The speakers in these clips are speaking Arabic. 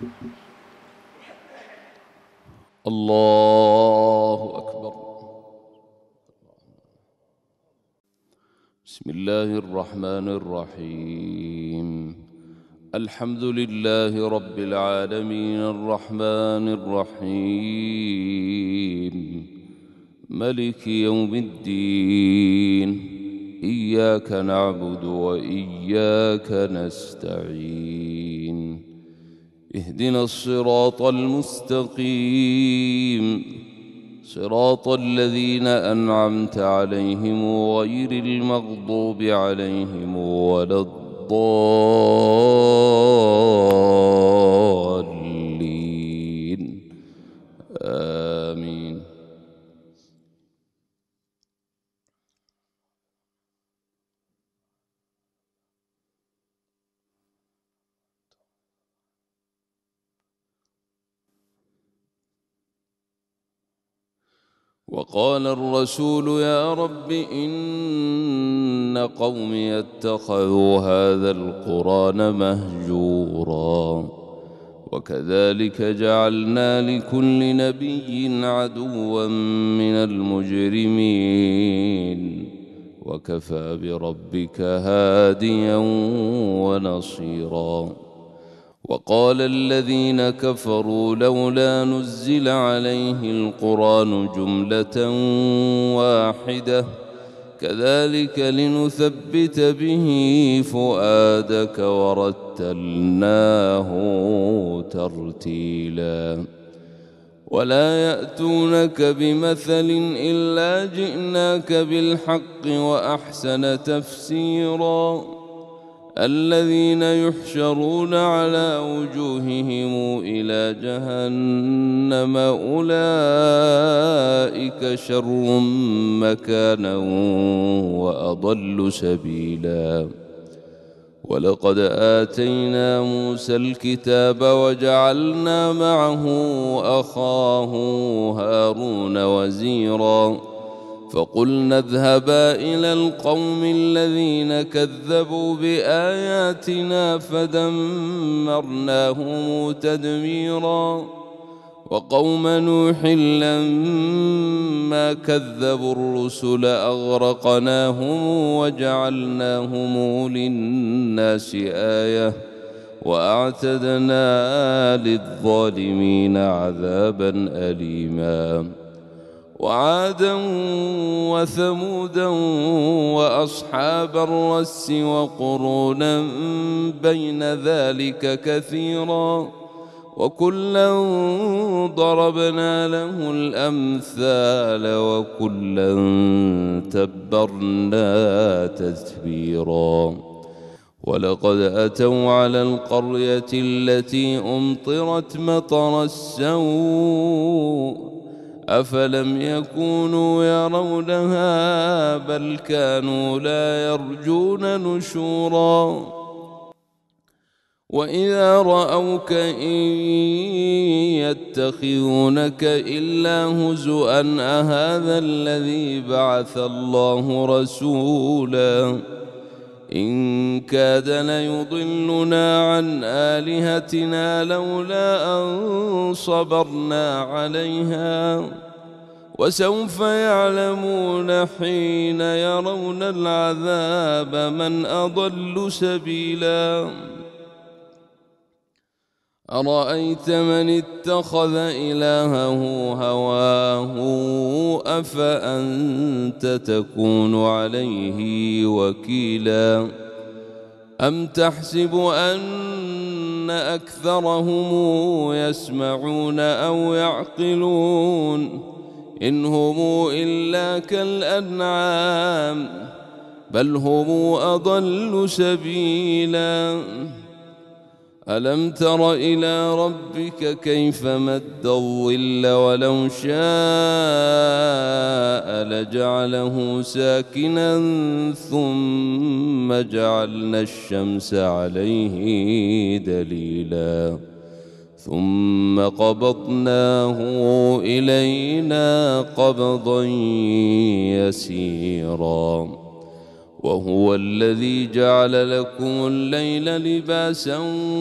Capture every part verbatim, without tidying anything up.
الله أكبر. بسم الله الرحمن الرحيم. الحمد لله رب العالمين الرحمن الرحيم ملك يوم الدين. إياك نعبد وإياك نستعين. اهدنا الصراط المستقيم صراط الذين أنعمت عليهم غير المغضوب عليهم ولا الضالين. آمين. وقال الرسول يا رب إن قومي اتخذوا هذا القرآن مهجورا وكذلك جعلنا لكل نبي عدوا من المجرمين وكفى بربك هاديا ونصيرا. وقال الذين كفروا لولا نزل عليه القرآن جملة واحدة كذلك لنثبت به فؤادك ورتلناه ترتيلا. ولا يأتونك بمثل إلا جئناك بالحق وأحسن تفسيرا. الذين يحشرون على وجوههم إلى جهنم أولئك شر مكانا وأضل سبيلا. ولقد آتينا موسى الكتاب وجعلنا معه أخاه هارون وزيرا. فقلنا اذهبا إلى القوم الذين كذبوا بآياتنا فدمرناهم تدميرا. وقوم نوح لما كذبوا الرسل أغرقناهم وجعلناهم للناس آية وأعتدنا للظالمين عذابا أليما. وعادا وثمودا وأصحاب الرس وقرونا بين ذلك كثيرا وكلا ضربنا له الأمثال وكلا تبرنا تتبيرا. ولقد أتوا على القرية التي أمطرت مطر السوء أفلم يكونوا يرونها بل كانوا لا يرجون نشورا. وإذا رأوك إن يتخذونك إلا هزؤا أهذا الذي بعث الله رسولا إن كاد ليضلنا عن آلهتنا لولا أن صبرنا عليها. وسوف يعلمون حين يرون العذاب من أضل سبيلا. أرأيت من اتخذ إلهه هواه أفأنت تكون عليه وكيلا. أم تحسب أن أكثرهم يسمعون أو يعقلون إن هم إلا كالأنعام بل هم أضل سبيلا. ألم تر إلى ربك كيف مد الظل ولو شاء لجعله ساكنا ثم جعلنا الشمس عليه دليلا ثم قبضناه إلينا قبضا يسيرا. وهو الذي جعل لكم الليل لباسا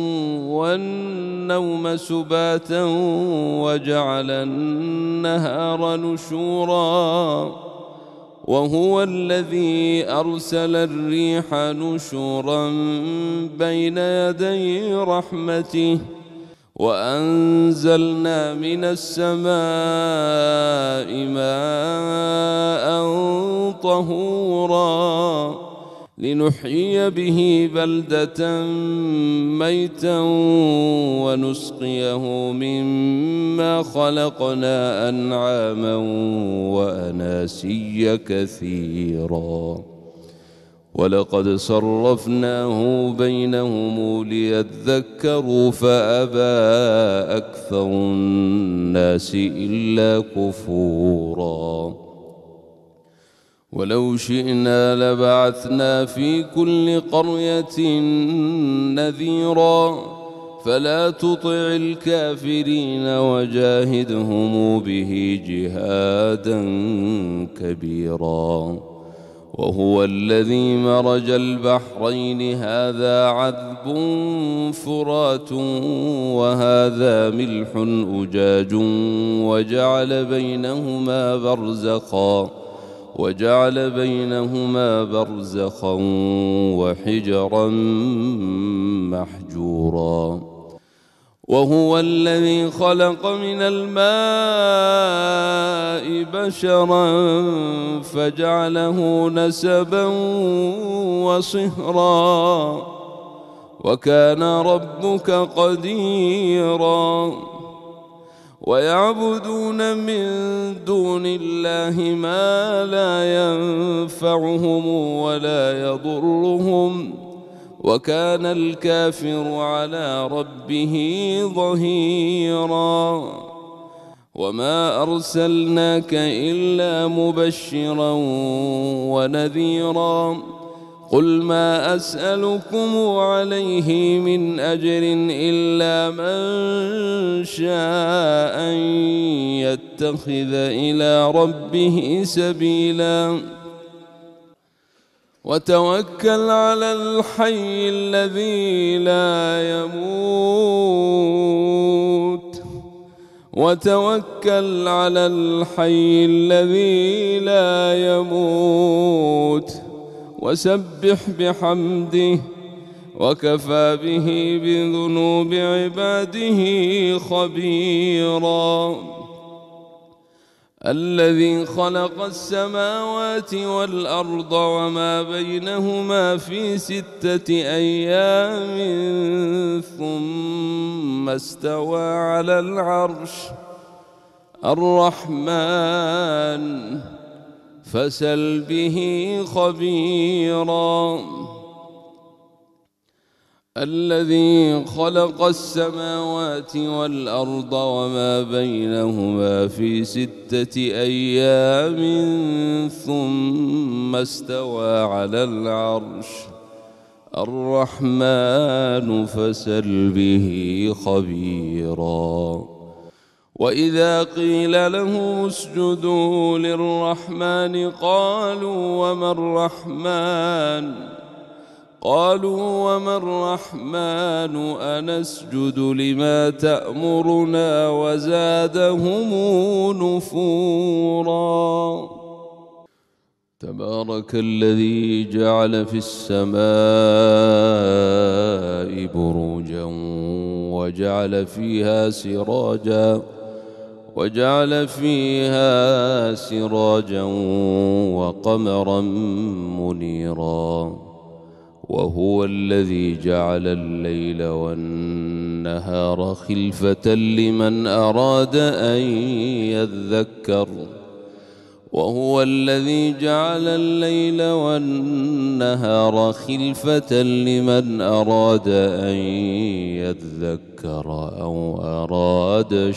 والنوم سباتا وجعل النهار نشورا وهو الذي أرسل الريح نشورا بين يدي رحمته وأنزلنا من السماء ماء طهورا لنحيي به بلدة ميتا ونسقيه مما خلقنا أنعاما وأناسيا كثيرا ولقد صرفناه بينهم ليذكروا فأبى أكثر الناس إلا كفورا ولو شئنا لبعثنا في كل قرية نذيرا فلا تطع الكافرين وجاهدهم به جهادا كبيرا وهو الذي مرج البحرين هذا عذب فرات وهذا ملح أجاج وجعل بينهما برزخا وجعل بينهما برزخا وحجرا محجورا وهو الذي خلق من الماء بشرا فجعله نسبا وصهرا وكان ربك قديرا ويعبدون من دون الله ما لا ينفعهم ولا يضرهم وكان الكافر على ربه ظهيرا وما أرسلناك إلا مبشرا ونذيرا قل ما أسألكم عليه من أجر إلا من شاء أن يتخذ إلى ربه سبيلا وتوكل على الحي الذي لا يموت وتوكل على الحي الذي لا يموت وسبح بحمده وكفى به بذنوب عباده خبيرا الذي خلق السماوات والأرض وما بينهما في ستة أيام ثم استوى على العرش الرحمن فسل به خبيرا الذي خلق السماوات والأرض وما بينهما في ستة أيام ثم استوى على العرش الرحمن فسل به خبيرا وإذا قيل لهم اسجدوا للرحمن قالوا وما الرحمن قالوا وما الرحمن أنسجد لما تأمرنا وزادهم نفورا تبارك الذي جعل في السماء بروجا وجعل فيها سراجا وجعل فيها سراجا وقمرا منيرا وهو الذي جعل الليل والنهار خلفة لمن أراد أن يذكر وهو الذي جعل الليل والنهار خلفة لمن أراد أن يذكر أو أراد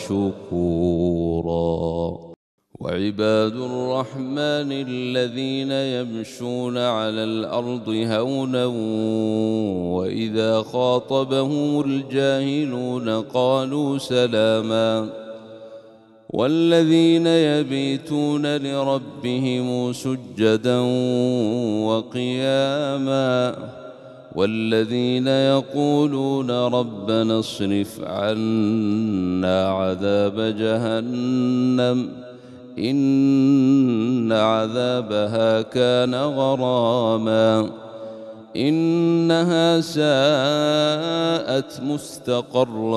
شكورا وعباد الرحمن الذين يمشون على الأرض هونا وإذا خاطبهم الجاهلون قالوا سلاما والذين يبيتون لربهم سجدا وقياما والذين يقولون ربنا اصرف عنا عذاب جهنم إن عذابها كان غراما إنها ساءت مستقرا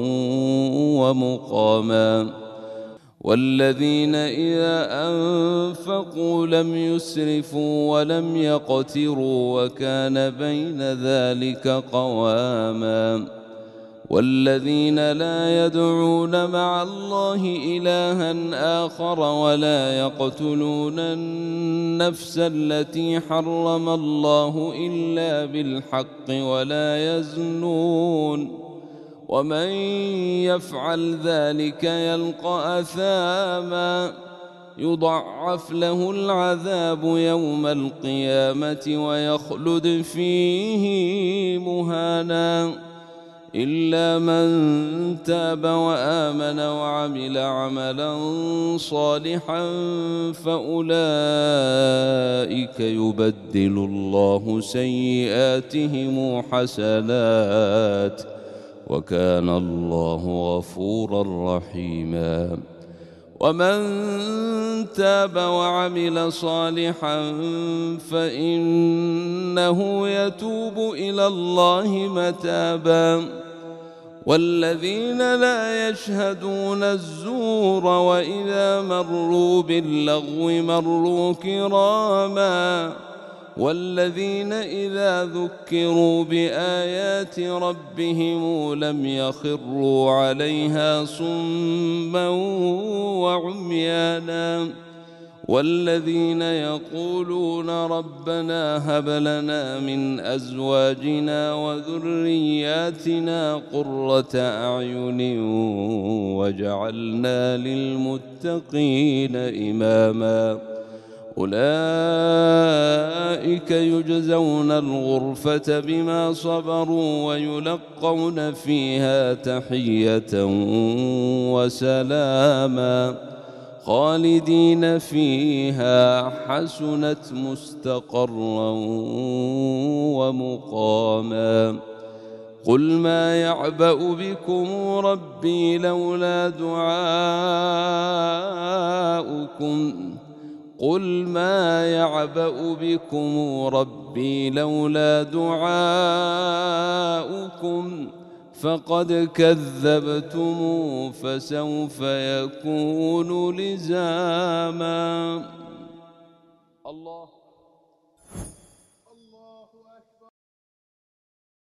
ومقاما والذين إذا أنفقوا لم يسرفوا ولم يقتروا وكان بين ذلك قواما والذين لا يدعون مع الله إلها آخر ولا يقتلون النفس التي حرم الله إلا بالحق ولا يزنون ومن يفعل ذلك يلقى أثاما يضعف له العذاب يوم القيامة ويخلد فيه مهانا إلا من تاب وآمن وعمل عملا صالحا فأولئك يبدل الله سيئاتهم حسنات وكان الله غفورا رحيما ومن تاب وعمل صالحا فإنه يتوب إلى الله متابا والذين لا يشهدون الزور وإذا مروا باللغو مروا كراما والذين إذا ذكروا بآيات ربهم لم يخروا عليها صما وعميانا والذين يقولون ربنا هب لنا من أزواجنا وذرياتنا قرة أعين واجعلنا للمتقين إماما أولئك يجزون الغرفة بما صبروا ويلقون فيها تحية وسلاما خالدين فيها حسنت مستقرا ومقاما قل ما يعبأ بكم ربي لولا دعاؤكم قل ما يعبأ بكم ربي لولا دعاؤكم فقد كذبتم فسوف يكون لزاما. الله الله أكبر.